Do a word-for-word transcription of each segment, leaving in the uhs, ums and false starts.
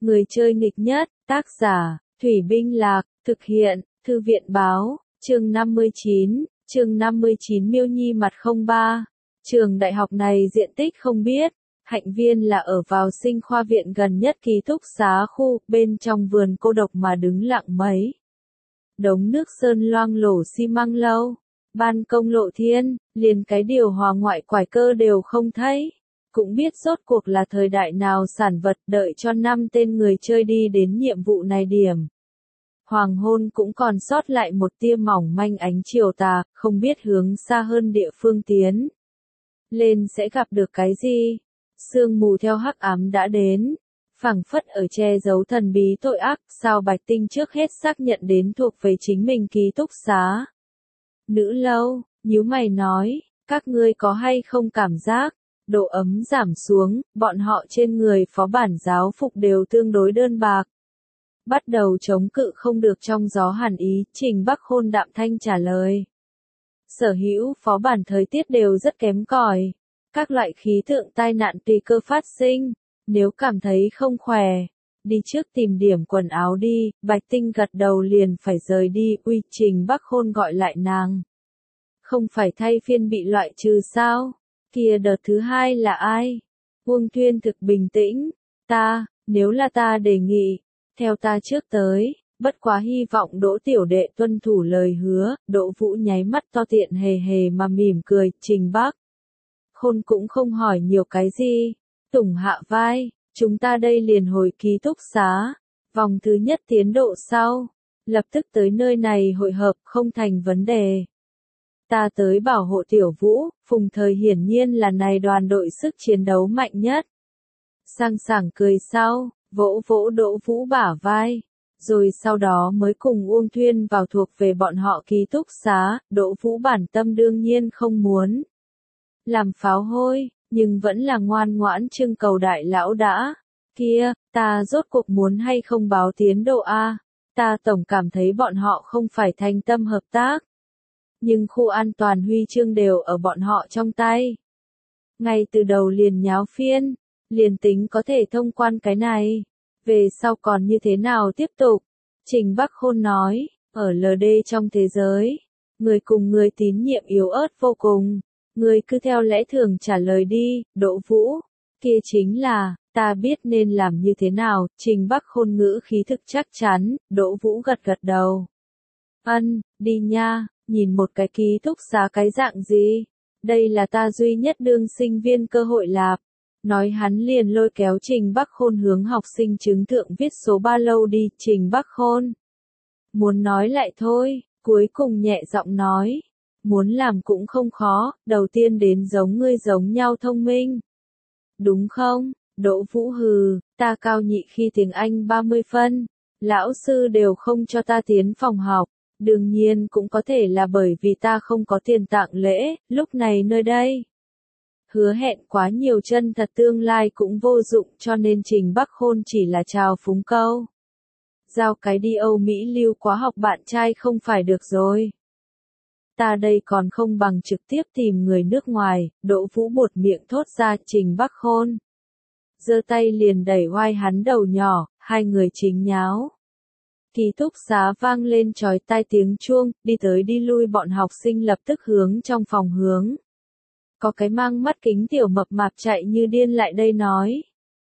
Người chơi nghịch nhất, tác giả, Thủy Binh Lạc, thực hiện, Thư viện Báo, chương năm mươi chín, chương năm mươi chín Miêu Nhi mặt không ba. Trường đại học này diện tích không biết, Hạnh Viên là ở vào Sinh khoa viện gần nhất ký túc xá khu, bên trong vườn cô độc mà đứng lặng mấy. Đống nước sơn loang lổ xi măng lâu, ban công lộ thiên, liền cái điều hòa ngoại quải cơ đều không thấy. Cũng biết rốt cuộc là thời đại nào sản vật, đợi cho năm tên người chơi đi đến nhiệm vụ này điểm. Hoàng hôn cũng còn sót lại một tia mỏng manh ánh chiều tà, không biết hướng xa hơn địa phương tiến lên sẽ gặp được cái gì. Sương mù theo hắc ám đã đến, phảng phất ở che giấu thần bí tội ác, sao Bạch Tinh trước hết xác nhận đến thuộc về chính mình ký túc xá. Nữ lâu, nhíu mày nói, các ngươi có hay không cảm giác, độ ấm giảm xuống, bọn họ trên người phó bản giáo phục đều tương đối đơn bạc. Bắt đầu chống cự không được trong gió hàn ý, Trình Bắc Khôn đạm thanh trả lời. Sở hữu phó bản thời tiết đều rất kém cỏi. Các loại khí tượng tai nạn tùy cơ phát sinh. Nếu cảm thấy không khỏe, đi trước tìm điểm quần áo đi. Bạch Tinh gật đầu liền phải rời đi. Uy, Trình Bắc Khôn gọi lại nàng. Không phải thay phiên bị loại trừ sao? Kia đợt thứ hai là ai? Uông Thuyên thực bình tĩnh. Ta, nếu là ta đề nghị, theo ta trước tới. Bất quá hy vọng Đỗ tiểu đệ tuân thủ lời hứa. Đỗ Vũ nháy mắt to tiện hề hề mà mỉm cười. Trình Bắc Khôn cũng không hỏi nhiều cái gì. Tùng hạ vai, chúng ta đây liền hồi ký túc xá. Vòng thứ nhất tiến độ sau, lập tức tới nơi này hội hợp, không thành vấn đề. Ta tới bảo hộ Tiểu Vũ, Phùng Thời hiển nhiên là này đoàn đội sức chiến đấu mạnh nhất. Sang sảng cười sau, vỗ vỗ Đỗ Vũ bả vai, rồi sau đó mới cùng Uông Thuyên vào thuộc về bọn họ ký túc xá. Đỗ Vũ bản tâm đương nhiên không muốn làm pháo hôi, nhưng vẫn là ngoan ngoãn trưng cầu đại lão đã. Kia, ta rốt cuộc muốn hay không báo tiến độ a? Ta tổng cảm thấy bọn họ không phải thành tâm hợp tác. Nhưng khu an toàn huy chương đều ở bọn họ trong tay. Ngay từ đầu liền nháo phiên, liền tính có thể thông quan cái này. Về sau còn như thế nào tiếp tục? Trình Bắc Khôn nói, ở lờ đê trong thế giới, người cùng người tín nhiệm yếu ớt vô cùng. Người cứ theo lẽ thường trả lời đi. Đỗ Vũ, kia chính là, ta biết nên làm như thế nào. Trình Bắc Khôn ngữ khí thực chắc chắn. Đỗ Vũ gật gật đầu. Ân, đi nha, nhìn một cái ký túc xá cái dạng gì. Đây là ta duy nhất đương sinh viên cơ hội lạp. Nói hắn liền lôi kéo Trình Bắc Khôn hướng học sinh chứng thượng viết số ba lâu đi. Trình Bắc Khôn muốn nói lại thôi, cuối cùng nhẹ giọng nói. Muốn làm cũng không khó, đầu tiên đến giống ngươi giống nhau thông minh. Đúng không? Đỗ Vũ hừ, ta cao nhị khi tiếng Anh ba mươi phân, lão sư đều không cho ta tiến phòng học. Đương nhiên cũng có thể là bởi vì ta không có tiền tặng lễ, lúc này nơi đây. Hứa hẹn quá nhiều chân thật tương lai cũng vô dụng, cho nên Trình Bắc Khôn chỉ là chào phúng câu. Giao cái đi Âu Mỹ lưu quá học bạn trai không phải được rồi. Ta đây còn không bằng trực tiếp tìm người nước ngoài. Đỗ Vũ buột miệng thốt ra. Trình Bắc Khôn giơ tay liền đẩy oai hắn đầu nhỏ, hai người chính nháo. Ký túc xá vang lên chói tai tiếng chuông, đi tới đi lui bọn học sinh lập tức hướng trong phòng hướng. Có cái mang mắt kính tiểu mập mạp chạy như điên lại đây nói.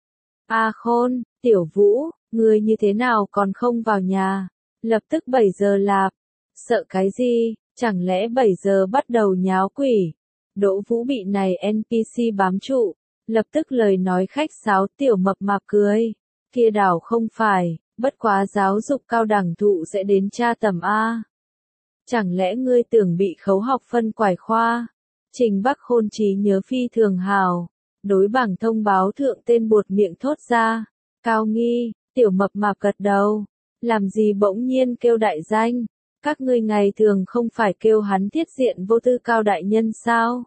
A Khôn, Tiểu Vũ, ngươi như thế nào còn không vào nhà? Lập tức bảy giờ lạp. Sợ cái gì? Chẳng lẽ bảy giờ bắt đầu nháo quỷ? Đỗ Vũ bị này en pê xê bám trụ, lập tức lời nói khách sáo. Tiểu mập mạp cười, kia đảo không phải, bất quá giáo dục cao đẳng thụ sẽ đến tra tầm A. Chẳng lẽ ngươi tưởng bị khấu học phân quải khoa? Trình Bắc Khôn trí nhớ phi thường hào, đối bảng thông báo thượng tên buột miệng thốt ra. Cao nghi, tiểu mập mạp gật đầu, làm gì bỗng nhiên kêu đại danh? Các ngươi ngày thường không phải kêu hắn thiết diện vô tư cao đại nhân sao?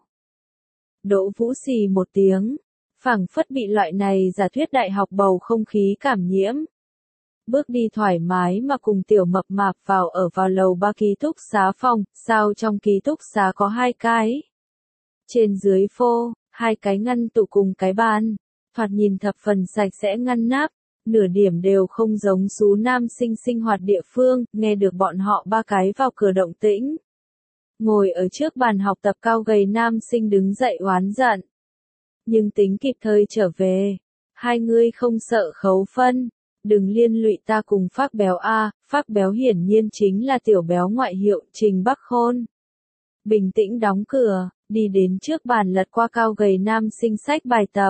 Đỗ Vũ xì một tiếng, phảng phất bị loại này giả thuyết đại học bầu không khí cảm nhiễm. Bước đi thoải mái mà cùng tiểu mập mạp vào ở vào lầu ba ký túc xá phòng, sao trong ký túc xá có hai cái. Trên dưới phô, hai cái ngăn tủ cùng cái bàn, thoạt nhìn thập phần sạch sẽ ngăn nắp, nửa điểm đều không giống xú nam sinh sinh hoạt địa phương, nghe được bọn họ ba cái vào cửa động tĩnh. Ngồi ở trước bàn học tập cao gầy nam sinh đứng dậy oán giận. Nhưng tính kịp thời trở về. Hai ngươi không sợ khấu phân. Đừng liên lụy ta cùng Phác Béo a, Phác Béo hiển nhiên chính là tiểu béo ngoại hiệu Trình Bắc Khôn. Bình tĩnh đóng cửa, đi đến trước bàn lật qua cao gầy nam sinh sách bài tập.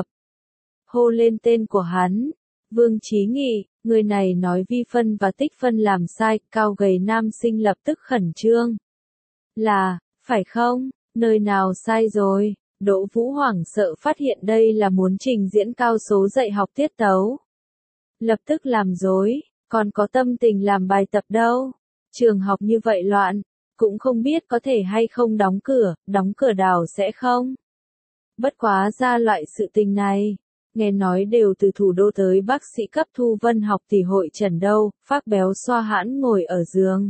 Hô lên tên của hắn. Vương Chí Nghị, người này nói vi phân và tích phân làm sai, cao gầy nam sinh lập tức khẩn trương. Là, phải không, nơi nào sai rồi? Đỗ Vũ hoảng sợ phát hiện đây là muốn trình diễn cao số dạy học tiết tấu. Lập tức làm dối, còn có tâm tình làm bài tập đâu. Trường học như vậy loạn, cũng không biết có thể hay không đóng cửa, đóng cửa đảo sẽ không. Bất quá ra loại sự tình này, nghe nói đều từ thủ đô tới bác sĩ cấp Thu Vân học tỷ hội trần đâu, Phác Béo xoa hãn ngồi ở giường.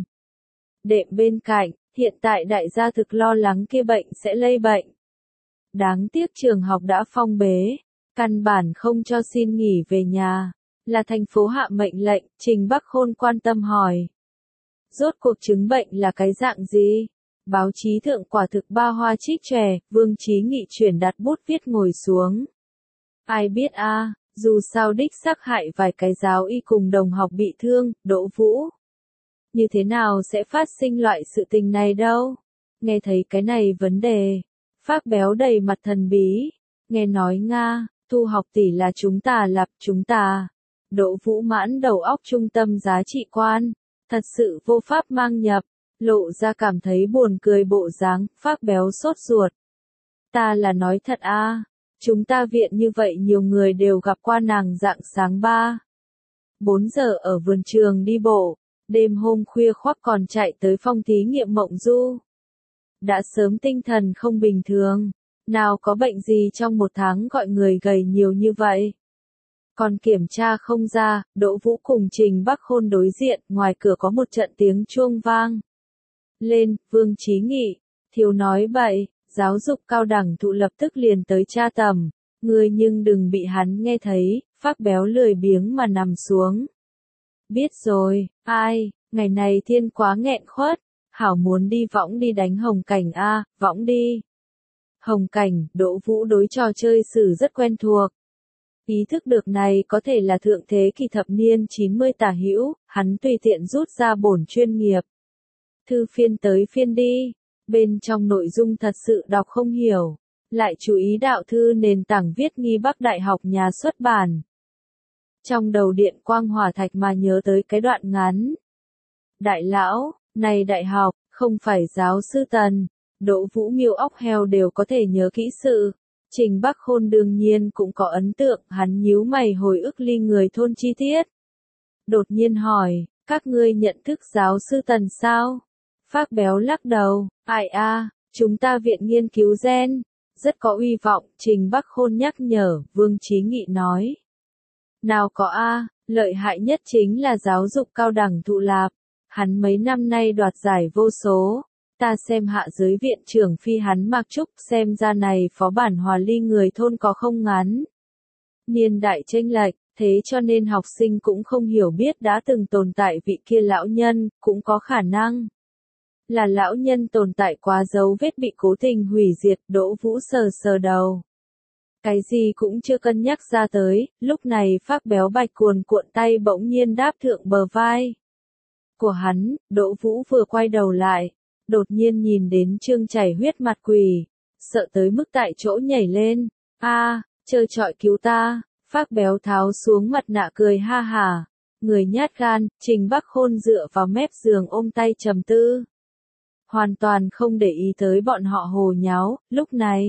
Đệm bên cạnh, hiện tại đại gia thực lo lắng kia bệnh sẽ lây bệnh. Đáng tiếc trường học đã phong bế, căn bản không cho xin nghỉ về nhà, là thành phố hạ mệnh lệnh, Trình Bắc Khôn quan tâm hỏi. Rốt cuộc chứng bệnh là cái dạng gì? Báo chí thượng quả thực ba hoa trích tròe, Vương Chí Nghị chuyển đặt bút viết ngồi xuống. Ai biết a, à, dù sao đích xác hại vài cái giáo y cùng đồng học bị thương, Đỗ Vũ. Như thế nào sẽ phát sinh loại sự tình này đâu? Nghe thấy cái này vấn đề. Phác Béo đầy mặt thần bí. Nghe nói Nga, Thu học tỷ là chúng ta lập chúng ta. Đỗ Vũ mãn đầu óc trung tâm giá trị quan. Thật sự vô pháp mang nhập. Lộ ra cảm thấy buồn cười bộ dáng, Phác Béo sốt ruột. Ta là nói thật a, à, chúng ta viện như vậy nhiều người đều gặp qua nàng dạng sáng ba. bốn giờ ở vườn trường đi bộ, đêm hôm khuya khoác còn chạy tới phòng thí nghiệm Mộng Du. Đã sớm tinh thần không bình thường, nào có bệnh gì trong một tháng gọi người gầy nhiều như vậy. Còn kiểm tra không ra, Đỗ Vũ cùng Trình Bắc Khôn đối diện, ngoài cửa có một trận tiếng chuông vang. Lên, Vương Chí Nghị, thiếu nói bậy, giáo dục cao đẳng thụ lập tức liền tới tra tầm, ngươi nhưng đừng bị hắn nghe thấy, Phác Béo lười biếng mà nằm xuống. Biết rồi, ai, ngày này thiên quá nghẹn khuất, hảo muốn đi võng đi đánh Hồng Cảnh a, võng đi. Hồng Cảnh, Đỗ Vũ đối trò chơi sử rất quen thuộc. Ý thức được này có thể là thượng thế kỷ thập niên chín mươi tả hữu, hắn tùy tiện rút ra bổn chuyên nghiệp. Thư phiên tới phiên đi, bên trong nội dung thật sự đọc không hiểu, lại chú ý đạo thư nền tảng viết nghi Bắc Đại học nhà xuất bản. Trong đầu điện quang hỏa thạch mà nhớ tới cái đoạn ngắn. Đại lão, này đại học, không phải giáo sư Tần, Đỗ Vũ miêu óc heo đều có thể nhớ kỹ sự. Trình Bắc Khôn đương nhiên cũng có ấn tượng, hắn nhíu mày hồi ức ly người thôn chi tiết. Đột nhiên hỏi, các ngươi nhận thức giáo sư Tần sao? Phác Béo lắc đầu, ai a, à, chúng ta viện nghiên cứu gen, rất có uy vọng, Trình Bắc Khôn nhắc nhở, Vương Chí Nghị nói. Nào có a, à, lợi hại nhất chính là giáo dục cao đẳng thụ lạp, hắn mấy năm nay đoạt giải vô số. Ta xem hạ giới viện trưởng phi hắn Mạc Trúc, xem ra này phó bản hòa ly người thôn có không ngắn. Niên đại chênh lệch, thế cho nên học sinh cũng không hiểu biết đã từng tồn tại vị kia lão nhân, cũng có khả năng là lão nhân tồn tại quá dấu vết bị cố tình hủy diệt. Đỗ Vũ sờ sờ đầu. Cái gì cũng chưa cân nhắc ra tới, lúc này Phác Béo bạch cuồn cuộn tay bỗng nhiên đáp thượng bờ vai của hắn. Đỗ Vũ vừa quay đầu lại, đột nhiên nhìn đến Trương chảy huyết mặt quỷ, sợ tới mức tại chỗ nhảy lên. A, à, chơi trọi cứu ta. Phác Béo tháo xuống mặt nạ cười ha hà. Người nhát gan, Trình Bắc Khôn dựa vào mép giường ôm tay trầm tư. Hoàn toàn không để ý tới bọn họ hồ nháo. Lúc này,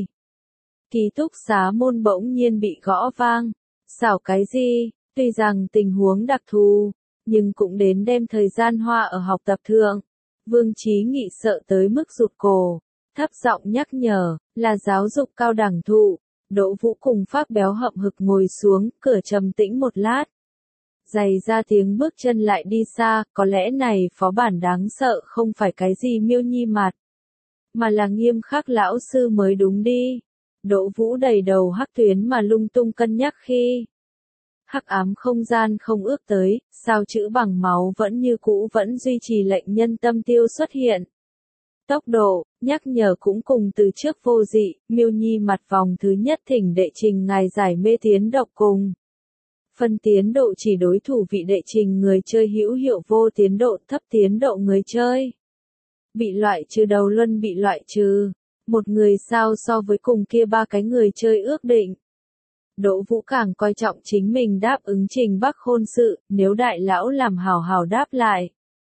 ký túc xá môn bỗng nhiên bị gõ vang. Xảo cái gì? Tuy rằng tình huống đặc thù, nhưng cũng đến đem thời gian hoa ở học tập thượng. Vương Chí Nghị sợ tới mức rụt cổ, thấp giọng nhắc nhở, là giáo dục cao đẳng thụ. Đỗ Vũ cùng Phác Béo hậm hực ngồi xuống, cửa trầm tĩnh một lát. Giày ra tiếng bước chân lại đi xa, có lẽ này phó bản đáng sợ không phải cái gì miêu nhi mặt, mà là nghiêm khắc lão sư mới đúng đi. Đỗ Vũ đầy đầu hắc tuyến mà lung tung cân nhắc khi Hắc ám không gian không ước tới, sao chữ bằng máu vẫn như cũ vẫn duy trì lệnh nhân tâm tiêu xuất hiện. Tốc độ, nhắc nhở cũng cùng từ trước vô dị, Miêu Nhi mặt vòng thứ nhất thỉnh đệ trình ngài giải mê tiến độc cùng. Phân tiến độ chỉ đối thủ vị đệ trình người chơi hữu hiệu, vô tiến độ thấp tiến độ người chơi. Bị loại trừ đầu luân bị loại trừ. Một người sao so với cùng kia ba cái người chơi ước định. Đỗ Vũ càng coi trọng chính mình đáp ứng Trình Bắc hôn sự, nếu đại lão làm hảo hảo đáp lại.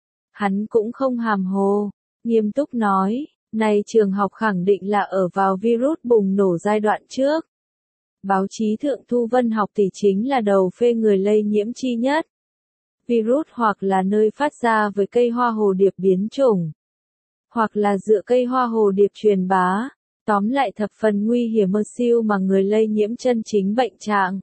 Hắn cũng không hàm hồ, nghiêm túc nói, này trường học khẳng định là ở vào virus bùng nổ giai đoạn trước. Báo chí thượng thu vân học thì chính là đầu phê người lây nhiễm chi nhất. Virus hoặc là nơi phát ra với cây hoa hồ điệp biến chủng, hoặc là dựa cây hoa hồ điệp truyền bá. Tóm lại thập phần nguy hiểm mơ siêu mà người lây nhiễm chân chính bệnh trạng.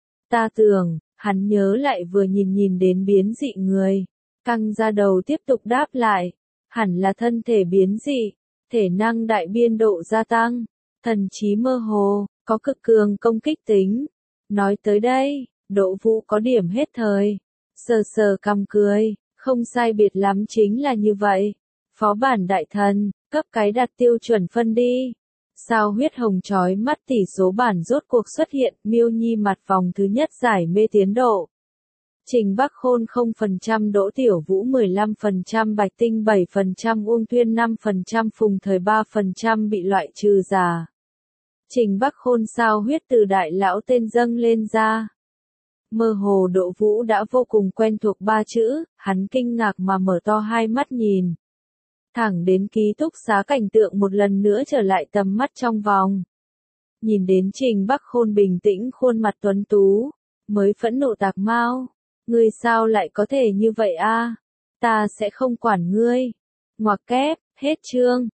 Ta tưởng, hắn nhớ lại vừa nhìn nhìn đến biến dị người. Căng ra đầu tiếp tục đáp lại. Hẳn là thân thể biến dị, thể năng đại biên độ gia tăng, thần trí mơ hồ, có cực cường công kích tính. Nói tới đây, Đỗ Vũ có điểm hết thời. Sờ sờ cằm cười, không sai biệt lắm chính là như vậy. Phó bản đại thần, cấp cái đặt tiêu chuẩn phân đi. Sao huyết hồng chói mắt tỷ số bản rốt cuộc xuất hiện, Miêu Nhi mặt vòng thứ nhất giải mê tiến độ. Trình Bắc Khôn không phần trăm, Đỗ Tiểu Vũ mười lăm phần trăm, Bạch Tinh bảy phần trăm, Uông Tuyên năm phần trăm, Phùng Thời ba phần trăm bị loại trừ giả. Trình Bắc Khôn sao huyết từ đại lão tên dâng lên ra. Mơ hồ Đỗ Vũ đã vô cùng quen thuộc ba chữ, hắn kinh ngạc mà mở to hai mắt nhìn. Thẳng đến ký túc xá cảnh tượng một lần nữa trở lại tầm mắt trong vòng. Nhìn đến Trình Bắc Khôn bình tĩnh khuôn mặt tuấn tú, mới phẫn nộ tạc mau. Ngươi sao lại có thể như vậy a? Ta sẽ không quản ngươi. Ngoặc kép, hết chương.